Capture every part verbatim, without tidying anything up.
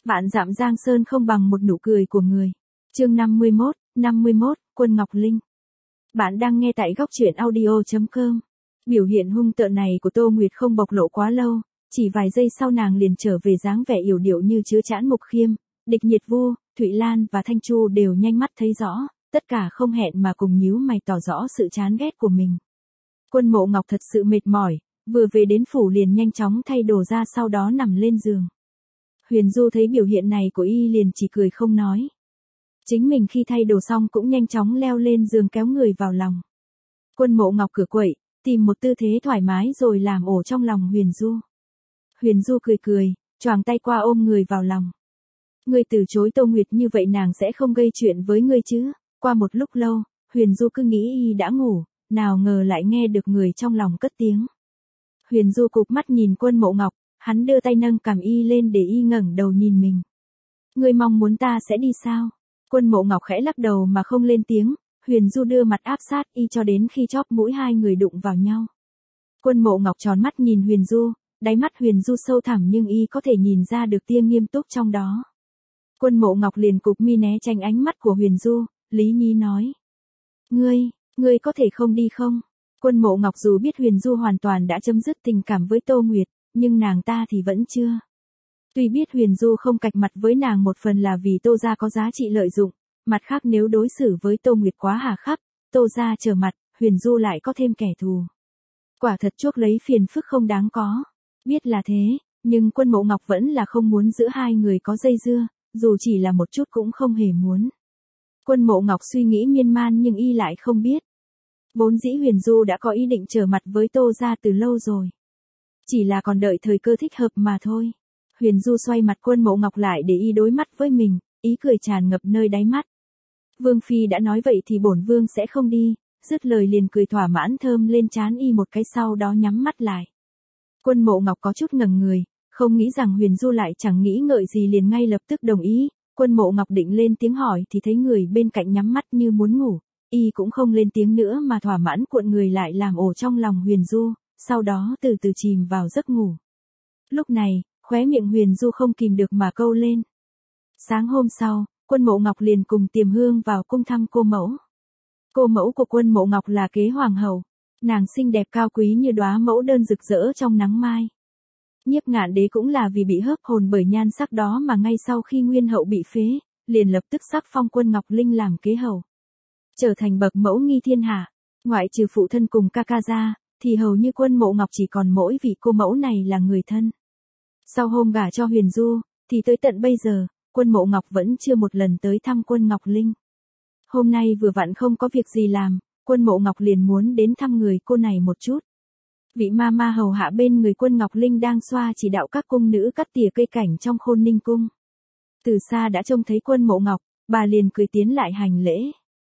Vạn dặm giang sơn không bằng một nụ cười của người. Chương năm mươi mốt, năm mươi mốt, Quân Ngọc Linh. Bạn đang nghe tại góc truyện audio chấm com. Biểu hiện hung tợn này của Tô Nguyệt không bộc lộ quá lâu, chỉ vài giây sau nàng liền trở về dáng vẻ yểu điệu như chứa chãn Mục Khiêm, Địch Nhiệt Vu, Thụy Lan và Thanh Chu đều nhanh mắt thấy rõ, tất cả không hẹn mà cùng nhíu mày tỏ rõ sự chán ghét của mình. Quân Mộ Ngọc thật sự mệt mỏi, vừa về đến phủ liền nhanh chóng thay đồ ra sau đó nằm lên giường. Huyền Du thấy biểu hiện này của y liền chỉ cười không nói. Chính mình khi thay đồ xong cũng nhanh chóng leo lên giường kéo người vào lòng. Quân Mộ Ngọc cửa quậy, tìm một tư thế thoải mái rồi làm ổ trong lòng Huyền Du. Huyền Du cười cười, choàng tay qua ôm người vào lòng. Ngươi từ chối Tô Nguyệt như vậy nàng sẽ không gây chuyện với ngươi chứ? Qua một lúc lâu, Huyền Du cứ nghĩ y đã ngủ, nào ngờ lại nghe được người trong lòng cất tiếng. Huyền Du cụp mắt nhìn Quân Mộ Ngọc, hắn đưa tay nâng cằm y lên để y ngẩng đầu nhìn mình. Ngươi mong muốn ta sẽ đi sao? Quân Mộ Ngọc khẽ lắc đầu mà không lên tiếng, Huyền Du đưa mặt áp sát y cho đến khi chóp mũi hai người đụng vào nhau. Quân Mộ Ngọc tròn mắt nhìn Huyền Du, đáy mắt Huyền Du sâu thẳm nhưng y có thể nhìn ra được tia nghiêm túc trong đó. Quân Mộ Ngọc liền cụp mi né tránh ánh mắt của Huyền Du, lý nhí nói. Ngươi, ngươi có thể không đi không? Quân Mộ Ngọc dù biết Huyền Du hoàn toàn đã chấm dứt tình cảm với Tô Nguyệt, nhưng nàng ta thì vẫn chưa. Tuy biết Huyền Du không cạch mặt với nàng một phần là vì Tô gia có giá trị lợi dụng, mặt khác nếu đối xử với Tô Nguyệt quá hà khắc, Tô gia trở mặt, Huyền Du lại có thêm kẻ thù. Quả thật chuốc lấy phiền phức không đáng có. Biết là thế, nhưng Quân Mộ Ngọc vẫn là không muốn giữa hai người có dây dưa, dù chỉ là một chút cũng không hề muốn. Quân Mộ Ngọc suy nghĩ miên man nhưng y lại không biết. Vốn dĩ Huyền Du đã có ý định trở mặt với Tô gia từ lâu rồi. Chỉ là còn đợi thời cơ thích hợp mà thôi. Huyền Du xoay mặt Quân Mộ Ngọc lại để y đối mắt với mình, ý cười tràn ngập nơi đáy mắt. Vương phi đã nói vậy thì bổn vương sẽ không đi, dứt lời liền cười thỏa mãn thơm lên trán y một cái sau đó nhắm mắt lại. Quân Mộ Ngọc có chút ngẩng người, không nghĩ rằng Huyền Du lại chẳng nghĩ ngợi gì liền ngay lập tức đồng ý. Quân Mộ Ngọc định lên tiếng hỏi thì thấy người bên cạnh nhắm mắt như muốn ngủ, y cũng không lên tiếng nữa mà thỏa mãn cuộn người lại làm ổ trong lòng Huyền Du, sau đó từ từ chìm vào giấc ngủ. Lúc này, khóe miệng Huyền Du không kìm được mà câu lên. Sáng hôm sau, Quân Mộ Ngọc liền cùng Tiềm Hương vào cung thăm cô mẫu. Cô mẫu của Quân Mộ Ngọc là Kế Hoàng hậu, nàng xinh đẹp cao quý như đóa mẫu đơn rực rỡ trong nắng mai. Nhiếp Ngạn Đế cũng là vì bị hớp hồn bởi nhan sắc đó mà ngay sau khi Nguyên hậu bị phế, liền lập tức sắc phong Quân Ngọc Linh làm kế hầu, trở thành bậc mẫu nghi thiên hạ. Ngoại trừ phụ thân cùng ca ca ra, thì hầu như Quân Mộ Ngọc chỉ còn mỗi vị cô mẫu này là người thân. Sau hôm gả cho Huyền Du, thì tới tận bây giờ, Quân Mộ Ngọc vẫn chưa một lần tới thăm Quân Ngọc Linh. Hôm nay vừa vặn không có việc gì làm, Quân Mộ Ngọc liền muốn đến thăm người cô này một chút. Vị ma ma hầu hạ bên người Quân Ngọc Linh đang xoa chỉ đạo các cung nữ cắt tỉa cây cảnh trong Khôn Ninh cung. Từ xa đã trông thấy Quân Mộ Ngọc, bà liền cười tiến lại hành lễ.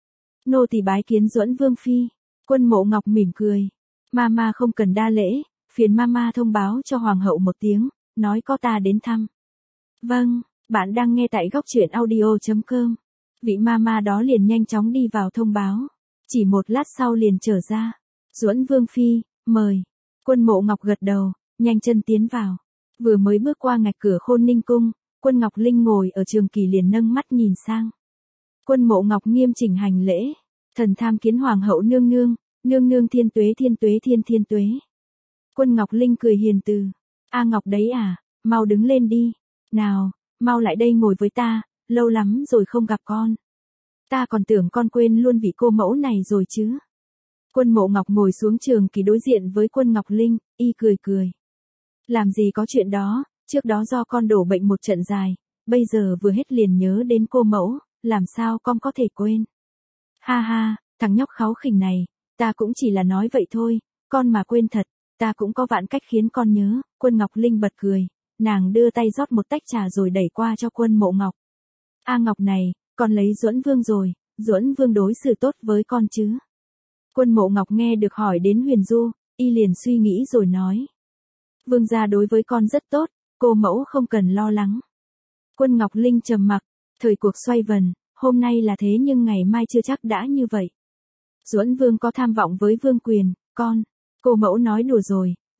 Nô tỳ bái kiến Duẫn Vương phi. Quân Mộ Ngọc mỉm cười. Mama không cần đa lễ, phiền Mama thông báo cho Hoàng hậu một tiếng, nói có ta đến thăm. Vâng, bạn đang nghe tại góc truyện audio chấm com. Vị Mama đó liền nhanh chóng đi vào thông báo. Chỉ một lát sau liền trở ra. Duẫn Vương phi, mời. Quân Mộ Ngọc gật đầu, nhanh chân tiến vào. Vừa mới bước qua ngạch cửa Khôn Ninh cung, Quân Ngọc Linh ngồi ở trường kỳ liền nâng mắt nhìn sang. Quân Mộ Ngọc nghiêm chỉnh hành lễ. Thần tham kiến Hoàng hậu nương nương. Nương nương thiên tuế thiên tuế thiên thiên tuế. Quân Ngọc Linh cười hiền từ. A Ngọc đấy à, mau đứng lên đi. Nào, mau lại đây ngồi với ta, lâu lắm rồi không gặp con. Ta còn tưởng con quên luôn vị cô mẫu này rồi chứ. Quân Mộ Ngọc ngồi xuống trường kỳ đối diện với Quân Ngọc Linh, y cười cười. Làm gì có chuyện đó, trước đó do con đổ bệnh một trận dài, bây giờ vừa hết liền nhớ đến cô mẫu, làm sao con có thể quên. Ha ha, thằng nhóc kháu khỉnh này. Ta cũng chỉ là nói vậy thôi, con mà quên thật, ta cũng có vạn cách khiến con nhớ. Quân Ngọc Linh bật cười, nàng đưa tay rót một tách trà rồi đẩy qua cho Quân Mộ Ngọc. A Ngọc này, con lấy Duẫn Vương rồi, Duẫn Vương đối xử tốt với con chứ? Quân Mộ Ngọc nghe được hỏi đến Huyền Du, y liền suy nghĩ rồi nói. Vương gia đối với con rất tốt, cô mẫu không cần lo lắng. Quân Ngọc Linh trầm mặc, thời cuộc xoay vần, hôm nay là thế nhưng ngày mai chưa chắc đã như vậy. Duẫn Vương có tham vọng với vương quyền, con. Cô mẫu nói đùa rồi,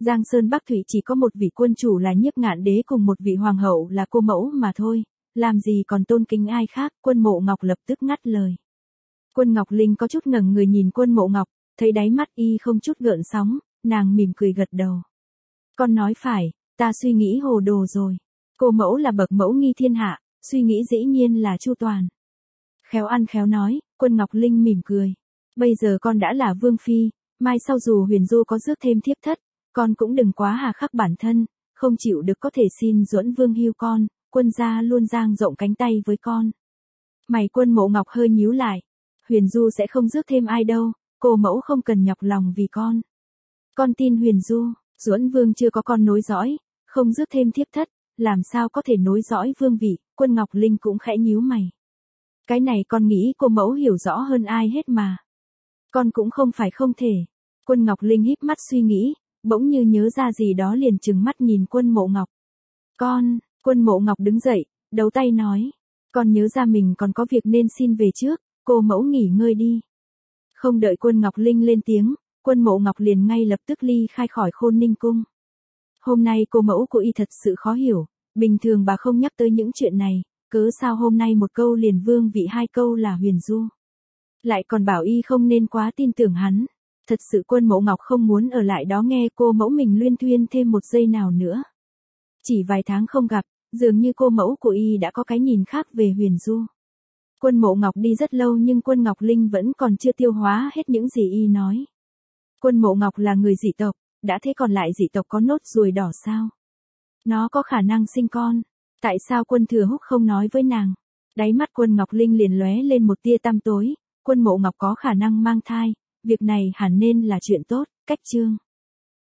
Giang Sơn Bắc Thủy chỉ có một vị quân chủ là Nhiếp Ngạn Đế cùng một vị hoàng hậu là cô mẫu mà thôi, làm gì còn tôn kính ai khác. Quân Mộ Ngọc lập tức ngắt lời. Quân Ngọc Linh có chút ngẩng người nhìn Quân Mộ Ngọc, thấy đáy mắt y không chút gợn sóng, nàng mỉm cười gật đầu. Con nói phải, ta suy nghĩ hồ đồ rồi. Cô mẫu là bậc mẫu nghi thiên hạ, suy nghĩ dĩ nhiên là chu toàn. Khéo ăn khéo nói, Quân Ngọc Linh mỉm cười. Bây giờ con đã là vương phi, mai sau dù Huyền Du có rước thêm thiếp thất, con cũng đừng quá hà khắc bản thân, không chịu được có thể xin Duẫn Vương hưu con, quân gia luôn dang rộng cánh tay với con. Mày Quân Mộ Ngọc hơi nhíu lại. Huyền Du sẽ không rước thêm ai đâu, cô mẫu không cần nhọc lòng vì con. Con tin Huyền Du, Duẫn Vương chưa có con nối dõi, không rước thêm thiếp thất, làm sao có thể nối dõi vương vị. Quân Ngọc Linh cũng khẽ nhíu mày. Cái này con nghĩ cô mẫu hiểu rõ hơn ai hết mà. Con cũng không phải không thể. Quân Ngọc Linh híp mắt suy nghĩ, bỗng như nhớ ra gì đó liền trừng mắt nhìn Quân Mộ Ngọc. Con, Quân Mộ Ngọc đứng dậy, đấu tay nói. Con nhớ ra mình còn có việc nên xin về trước, cô mẫu nghỉ ngơi đi. Không đợi Quân Ngọc Linh lên tiếng, Quân Mộ Ngọc liền ngay lập tức ly khai khỏi Khôn Ninh Cung. Hôm nay cô mẫu của y thật sự khó hiểu, bình thường bà không nhắc tới những chuyện này, cớ sao hôm nay một câu liền vương vị hai câu là Huyền Du. Lại còn bảo y không nên quá tin tưởng hắn. Thật sự Quân Mộ Ngọc không muốn ở lại đó nghe cô mẫu mình luyên thuyên thêm một giây nào nữa. Chỉ vài tháng không gặp, dường như cô mẫu của y đã có cái nhìn khác về Huyền Du. Quân Mộ Ngọc đi rất lâu nhưng Quân Ngọc Linh vẫn còn chưa tiêu hóa hết những gì y nói. Quân Mộ Ngọc là người dị tộc, đã thế còn lại dị tộc có nốt ruồi đỏ sao? Nó có khả năng sinh con. Tại sao Quân Thừa Húc không nói với nàng? Đáy mắt Quân Ngọc Linh liền lóe lên một tia tăm tối. Quân Mộ Ngọc có khả năng mang thai, việc này hẳn nên là chuyện tốt. Cách chương